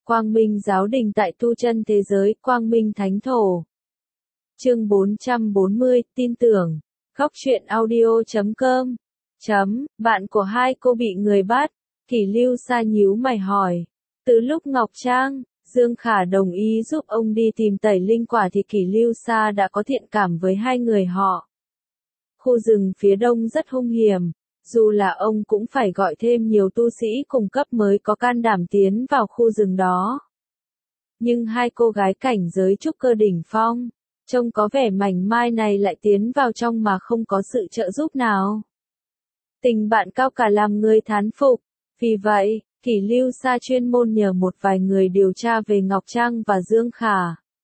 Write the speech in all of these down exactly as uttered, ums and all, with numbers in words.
Quang Minh Giáo Đình tại tu chân thế giới, Quang Minh Thánh Thổ. Chương bốn trăm bốn mươi, tin tưởng. Góc truyện audio chấm com. Chấm, bạn của hai cô bị người bắt. Kỷ Lưu Sa nhíu mày hỏi. Từ lúc Ngọc Trang, Dương Khả đồng ý giúp ông đi tìm tẩy linh quả thì Kỷ Lưu Sa đã có thiện cảm với hai người họ. Khu rừng phía đông rất hung hiểm, dù là ông cũng phải gọi thêm nhiều tu sĩ cùng cấp mới có can đảm tiến vào khu rừng đó. Nhưng hai cô gái cảnh giới trúc cơ đỉnh phong, trông có vẻ mảnh mai này lại tiến vào trong mà không có sự trợ giúp nào. Tình bạn cao cả làm người thán phục, vì vậy, Kỷ Lưu Sa chuyên môn nhờ một vài người điều tra về Ngọc Trang và Dương Khả.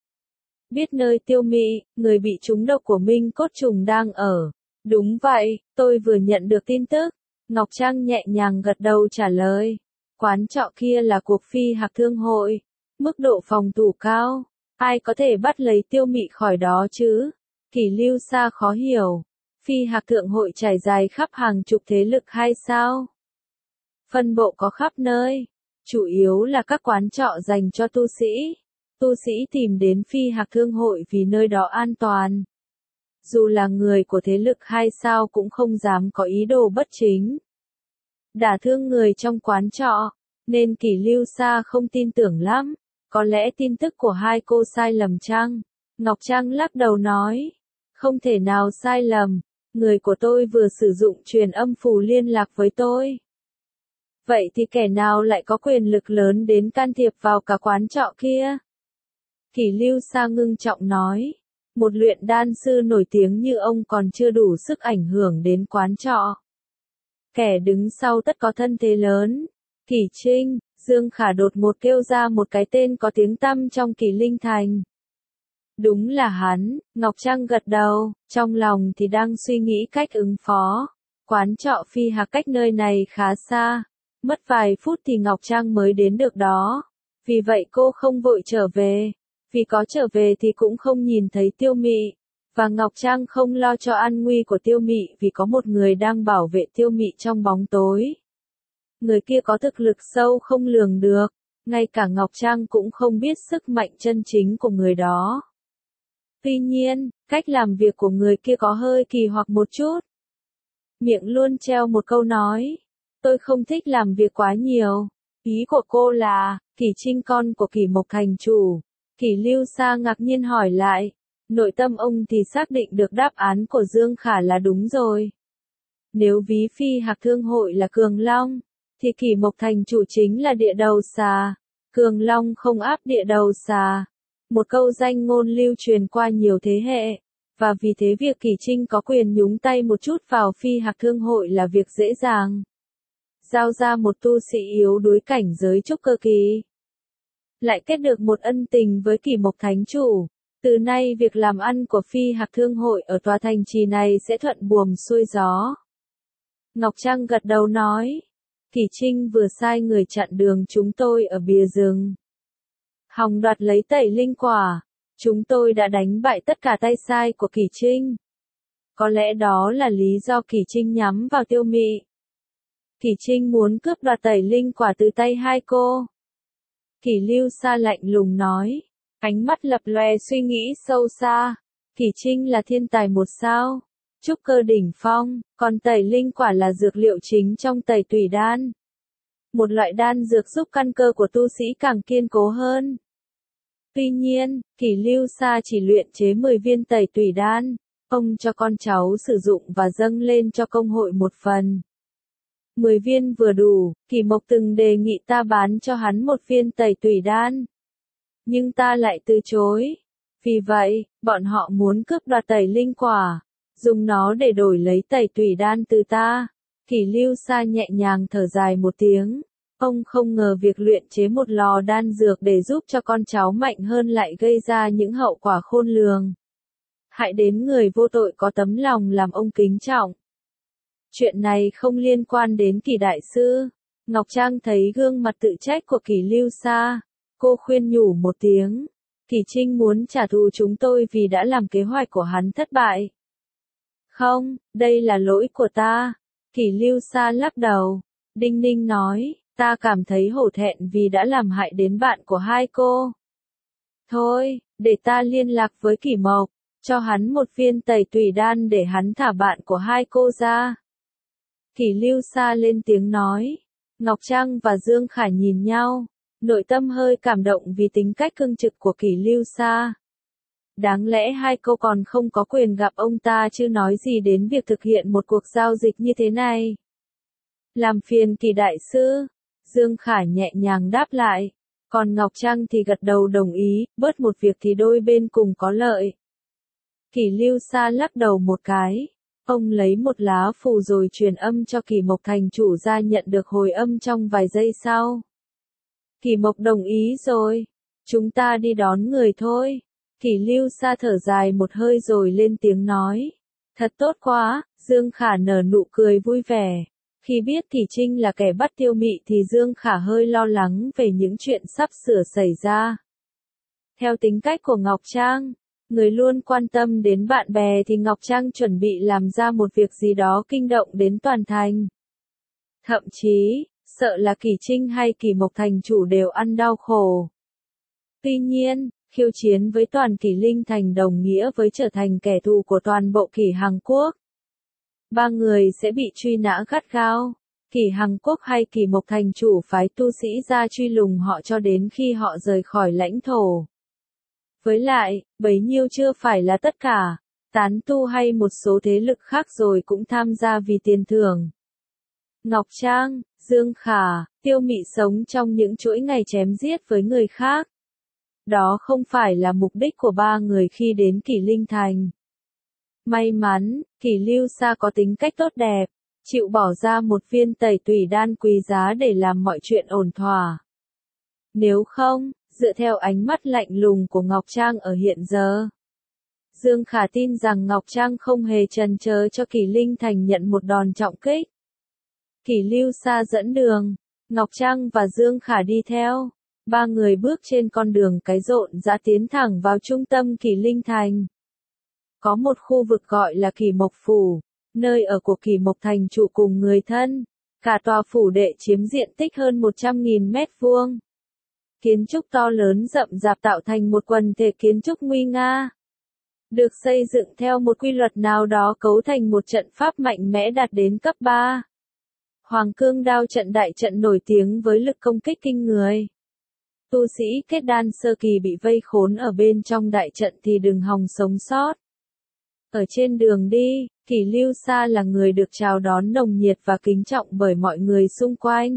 Biết nơi Tiêu Mị, người bị trúng độc của Minh Cốt Trùng đang ở. Đúng vậy, tôi vừa nhận được tin tức. Ngọc Trang nhẹ nhàng gật đầu trả lời. Quán trọ kia là cuộc phi hạc thương hội. Mức độ phòng thủ cao. Ai có thể bắt lấy Tiêu Mị khỏi đó chứ? Kỷ Lưu Sa khó hiểu. Phi hạc thượng hội trải dài khắp hàng chục thế lực hay sao? Phân bộ có khắp nơi. Chủ yếu là các quán trọ dành cho tu sĩ. Tu sĩ tìm đến phi hạc thương hội vì nơi đó an toàn. Dù là người của thế lực hay sao cũng không dám có ý đồ bất chính. Đả thương người trong quán trọ, nên Kỷ Lưu Sa không tin tưởng lắm. Có lẽ tin tức của hai cô sai lầm chăng? Ngọc Trang lắc đầu nói. Không thể nào sai lầm, người của tôi vừa sử dụng truyền âm phù liên lạc với tôi. Vậy thì kẻ nào lại có quyền lực lớn đến can thiệp vào cả quán trọ kia? Kỷ Lưu Sa ngưng trọng nói. Một luyện đan sư nổi tiếng như ông còn chưa đủ sức ảnh hưởng đến quán trọ. Kẻ đứng sau tất có thân thế lớn. Kỷ Trinh, Dương Khả đột ngột kêu ra một cái tên có tiếng tăm trong Kỷ Linh Thành. Đúng là hắn, Ngọc Trang gật đầu, trong lòng thì đang suy nghĩ cách ứng phó. Quán trọ phi hạc cách nơi này khá xa. Mất vài phút thì Ngọc Trang mới đến được đó. Vì vậy cô không vội trở về. Vì có trở về thì cũng không nhìn thấy Tiêu Mị. Và Ngọc Trang không lo cho an nguy của Tiêu Mị vì có một người đang bảo vệ Tiêu Mị trong bóng tối. Người kia có thực lực sâu không lường được. Ngay cả Ngọc Trang cũng không biết sức mạnh chân chính của người đó. Tuy nhiên, cách làm việc của người kia có hơi kỳ hoặc một chút. Miệng luôn treo một câu nói. Tôi không thích làm việc quá nhiều. Ý của cô là, Kỷ Trinh con của Kỷ Mộc thành chủ. Kỷ Lưu Sa ngạc nhiên hỏi lại. Nội tâm ông thì xác định được đáp án của Dương Khả là đúng rồi. Nếu ví phi hạc thương hội là Cường Long, thì Kỷ Mộc thành chủ chính là địa đầu xà. Cường Long không áp địa đầu xà. Một câu danh ngôn lưu truyền qua nhiều thế hệ. Và vì thế việc Kỷ Trinh có quyền nhúng tay một chút vào phi hạc thương hội là việc dễ dàng. Giao ra một tu sĩ yếu đuối cảnh giới trúc cơ kỳ. Lại kết được một ân tình với Kỷ Mộc Thánh Chủ. Từ nay việc làm ăn của phi hạc thương hội ở tòa thành trì này sẽ thuận buồm xuôi gió. Ngọc Trang gật đầu nói. Kỷ Trinh vừa sai người chặn đường chúng tôi ở bìa rừng. Hòng đoạt lấy tẩy linh quả. Chúng tôi đã đánh bại tất cả tay sai của Kỷ Trinh. Có lẽ đó là lý do Kỷ Trinh nhắm vào Tiêu Mị. Kỷ Trinh muốn cướp đoạt tẩy linh quả từ tay hai cô. Kỷ Lưu Sa lạnh lùng nói, ánh mắt lập lòe suy nghĩ sâu xa. Kỷ Trinh là thiên tài một sao, trúc cơ đỉnh phong, còn tẩy linh quả là dược liệu chính trong tẩy tùy đan. Một loại đan dược giúp căn cơ của tu sĩ càng kiên cố hơn. Tuy nhiên, Kỷ Lưu Sa chỉ luyện chế mười viên tẩy tùy đan, ông cho con cháu sử dụng và dâng lên cho công hội một phần. Mười viên vừa đủ, Kỷ Mộc từng đề nghị ta bán cho hắn một viên tẩy tùy đan. Nhưng ta lại từ chối. Vì vậy, bọn họ muốn cướp đoạt tẩy linh quả, dùng nó để đổi lấy tẩy tùy đan từ ta. Kỷ Lưu Sa nhẹ nhàng thở dài một tiếng. Ông không ngờ việc luyện chế một lò đan dược để giúp cho con cháu mạnh hơn lại gây ra những hậu quả khôn lường. Hại đến người vô tội có tấm lòng làm ông kính trọng. Chuyện này không liên quan đến Kỷ đại sư. Ngọc Trang thấy gương mặt tự trách của Kỷ Lưu Sa. Cô khuyên nhủ một tiếng. Kỷ Trinh muốn trả thù chúng tôi vì đã làm kế hoạch của hắn thất bại. Không, đây là lỗi của ta. Kỷ Lưu Sa lắc đầu. Đinh ninh nói, Ta cảm thấy hổ thẹn vì đã làm hại đến bạn của hai cô. Thôi, để ta liên lạc với Kỷ Mộc, cho hắn một viên tẩy tùy đan để hắn thả bạn của hai cô ra. Kỷ Lưu Sa lên tiếng nói. Ngọc Trăng và Dương Khả nhìn nhau, nội tâm hơi cảm động vì tính cách cương trực của Kỷ Lưu Sa. Đáng lẽ hai cô còn không có quyền gặp ông ta chứ nói gì đến việc thực hiện một cuộc giao dịch như thế này. Làm phiền Kỷ đại sư, Dương Khả nhẹ nhàng đáp lại, còn Ngọc Trăng thì gật đầu đồng ý, bớt một việc thì đôi bên cùng có lợi. Kỷ Lưu Sa lắc đầu một cái, ông lấy một lá phù rồi truyền âm cho Kỷ Mộc thành chủ ra nhận được hồi âm trong vài giây sau. Kỷ Mộc đồng ý rồi, chúng ta đi đón người thôi. Kỷ Lưu Sa thở dài một hơi rồi lên tiếng nói. Thật tốt quá, Dương Khả nở nụ cười vui vẻ. Khi biết Kỷ Trinh là kẻ bắt Tiêu Mị thì Dương Khả hơi lo lắng về những chuyện sắp sửa xảy ra. Theo tính cách của Ngọc Trang, người luôn quan tâm đến bạn bè thì Ngọc Trang chuẩn bị làm ra một việc gì đó kinh động đến toàn thành. Thậm chí, sợ là Kỷ Trinh hay Kỷ Mộc thành chủ đều ăn đau khổ. Tuy nhiên, khiêu chiến với toàn Kỷ Linh thành đồng nghĩa với trở thành kẻ thù của toàn bộ Kỷ Hằng Quốc. Ba người sẽ bị truy nã gắt gao. Kỷ Hằng Quốc hay Kỷ Mộc thành chủ phái tu sĩ ra truy lùng họ cho đến khi họ rời khỏi lãnh thổ. Với lại, bấy nhiêu chưa phải là tất cả, tán tu hay một số thế lực khác rồi cũng tham gia vì tiền thưởng. Ngọc Trang, Dương Khả, Tiêu Mị sống trong những chuỗi ngày chém giết với người khác. Đó không phải là mục đích của ba người khi đến Kỷ Linh Thành. May mắn, Kỷ Lưu Sa có tính cách tốt đẹp, chịu bỏ ra một viên tẩy tùy đan quý giá để làm mọi chuyện ổn thỏa. Nếu không, dựa theo ánh mắt lạnh lùng của Ngọc Trang ở hiện giờ, Dương Khả tin rằng Ngọc Trang không hề chần chừ cho Kỷ Linh Thành nhận một đòn trọng kích. Kỷ Lưu Sa dẫn đường, Ngọc Trang và Dương Khả đi theo. Ba người bước trên con đường cái rộn rã tiến thẳng vào trung tâm Kỷ Linh Thành. Có một khu vực gọi là Kỷ Mộc Phủ, nơi ở của Kỷ Mộc thành chủ cùng người thân. Cả tòa phủ đệ chiếm diện tích hơn một trăm nghìn mét vuông. Kiến trúc to lớn rậm rạp tạo thành một quần thể kiến trúc nguy nga. Được xây dựng theo một quy luật nào đó cấu thành một trận pháp mạnh mẽ đạt đến cấp ba. Hoàng Cương Đao trận đại trận nổi tiếng với lực công kích kinh người. Tu sĩ kết đan sơ kỳ bị vây khốn ở bên trong đại trận thì đừng hòng sống sót. Ở trên đường đi, Kỷ Lưu Sa là người được chào đón nồng nhiệt và kính trọng bởi mọi người xung quanh.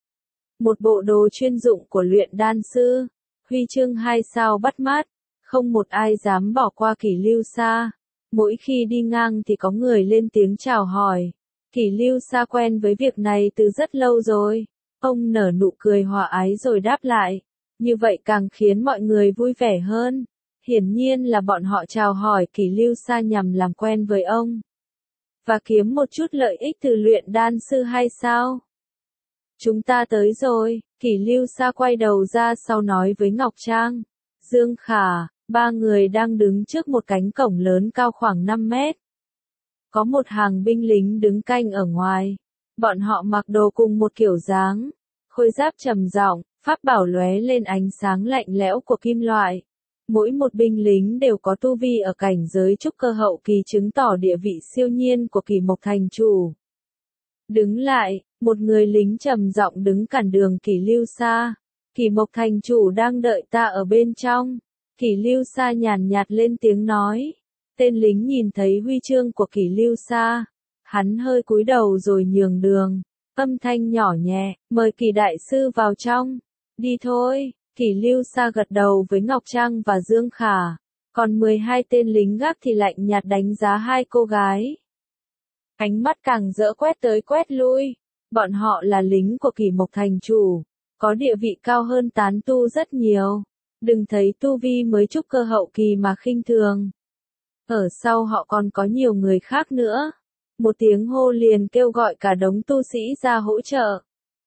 Một bộ đồ chuyên dụng của luyện đan sư, huy chương hai sao bắt mắt, không một ai dám bỏ qua Kỷ Lưu Sa. Mỗi khi đi ngang thì có người lên tiếng chào hỏi. Kỷ Lưu Sa quen với việc này từ rất lâu rồi. Ông nở nụ cười hòa ái rồi đáp lại. Như vậy càng khiến mọi người vui vẻ hơn. Hiển nhiên là bọn họ chào hỏi Kỷ Lưu Sa nhằm làm quen với ông. Và kiếm một chút lợi ích từ luyện đan sư hay sao? Chúng ta tới rồi, Kỷ Lưu Sa quay đầu ra sau nói với Ngọc Trang. Dương Khả, ba người đang đứng trước một cánh cổng lớn cao khoảng năm mét. Có một hàng binh lính đứng canh ở ngoài. Bọn họ mặc đồ cùng một kiểu dáng. Khôi giáp trầm giọng, pháp bảo lóe lên ánh sáng lạnh lẽo của kim loại. Mỗi một binh lính đều có tu vi ở cảnh giới trúc cơ hậu kỳ chứng tỏ địa vị siêu nhiên của Kỷ Mộc thành chủ. Đứng lại, một người lính trầm giọng đứng cản đường Kỷ Lưu Sa. Kỷ Mộc thành chủ đang đợi ta ở bên trong. Kỷ Lưu Sa nhàn nhạt lên tiếng nói. Tên lính nhìn thấy huy chương của Kỷ Lưu Sa. Hắn hơi cúi đầu rồi nhường đường. Âm thanh nhỏ nhẹ, mời Kỷ đại sư vào trong. Đi thôi. Kỷ Lưu Sa gật đầu với Ngọc Trang và Dương Khả. Còn mười hai tên lính gác thì lạnh nhạt đánh giá hai cô gái. Ánh mắt càng rỡ quét tới quét lui. Bọn họ là lính của Kỷ Mộc thành chủ. Có địa vị cao hơn tán tu rất nhiều. Đừng thấy tu vi mới trúc cơ hậu kỳ mà khinh thường. Ở sau họ còn có nhiều người khác nữa. Một tiếng hô liền kêu gọi cả đống tu sĩ ra hỗ trợ.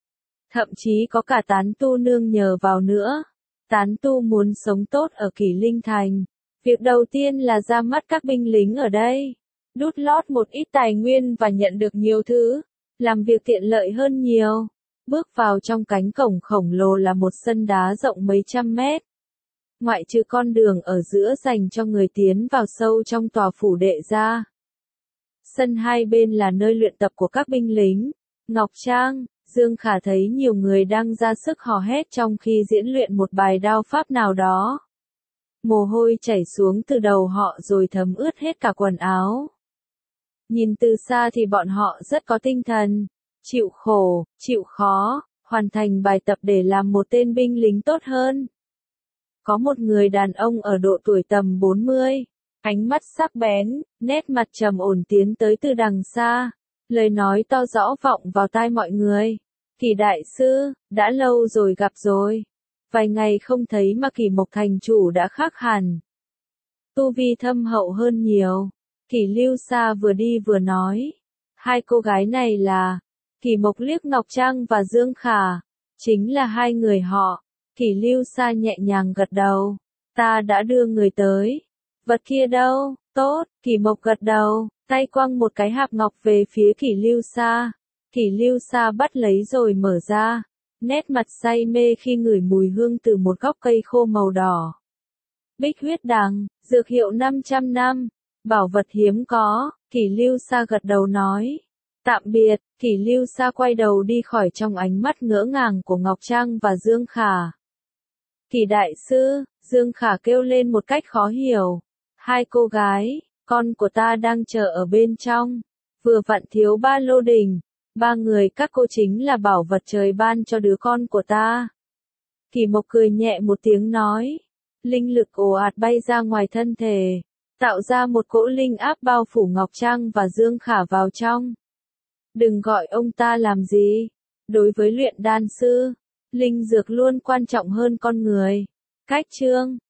Thậm chí có cả tán tu nương nhờ vào nữa. Tán tu muốn sống tốt ở Kỷ Linh Thành. Việc đầu tiên là ra mắt các binh lính ở đây. Đút lót một ít tài nguyên và nhận được nhiều thứ. Làm việc tiện lợi hơn nhiều. Bước vào trong cánh cổng khổng lồ là một sân đá rộng mấy trăm mét. Ngoại trừ con đường ở giữa dành cho người tiến vào sâu trong tòa phủ đệ ra. Sân hai bên là nơi luyện tập của các binh lính. Ngọc Trang, Dương Khả thấy nhiều người đang ra sức hò hét trong khi diễn luyện một bài đao pháp nào đó. Mồ hôi chảy xuống từ đầu họ rồi thấm ướt hết cả quần áo. Nhìn từ xa thì bọn họ rất có tinh thần, chịu khổ, chịu khó, hoàn thành bài tập để làm một tên binh lính tốt hơn. Có một người đàn ông ở độ tuổi tầm bốn mươi, ánh mắt sắc bén, nét mặt trầm ổn tiến tới từ đằng xa, lời nói to rõ vọng vào tai mọi người. Kỳ đại sư, đã lâu rồi gặp rồi. Vài ngày không thấy mà Kỳ Mộc thành chủ đã khác hẳn. Tu vi thâm hậu hơn nhiều. Kỳ Lưu Sa vừa đi vừa nói. Hai cô gái này là Kỳ Mộc liếc Ngọc Trang và Dương Khả. Chính là hai người họ. Kỳ Lưu Sa nhẹ nhàng gật đầu. Ta đã đưa người tới. Vật kia đâu? Tốt, Kỳ Mộc gật đầu, tay quăng một cái hạp ngọc về phía Kỳ Lưu Sa. Kỳ Lưu Sa bắt lấy rồi mở ra. Nét mặt say mê khi ngửi mùi hương từ một gốc cây khô màu đỏ. Bích huyết đằng, dược hiệu năm trăm năm, bảo vật hiếm có, Kỳ Lưu Sa gật đầu nói. Tạm biệt, Kỳ Lưu Sa quay đầu đi khỏi trong ánh mắt ngỡ ngàng của Ngọc Trang và Dương Khả. Kỳ đại sư, Dương Khả kêu lên một cách khó hiểu. Hai cô gái, con của ta đang chờ ở bên trong, vừa vặn thiếu ba lô đỉnh. Ba người các cô chính là bảo vật trời ban cho đứa con của ta. Kỳ Mộc cười nhẹ một tiếng nói. Linh lực ồ ạt bay ra ngoài thân thể, tạo ra một cỗ linh áp bao phủ Ngọc Trang và Dương Khả vào trong. Đừng gọi ông ta làm gì. Đối với luyện đan sư, linh dược luôn quan trọng hơn con người. Cách chương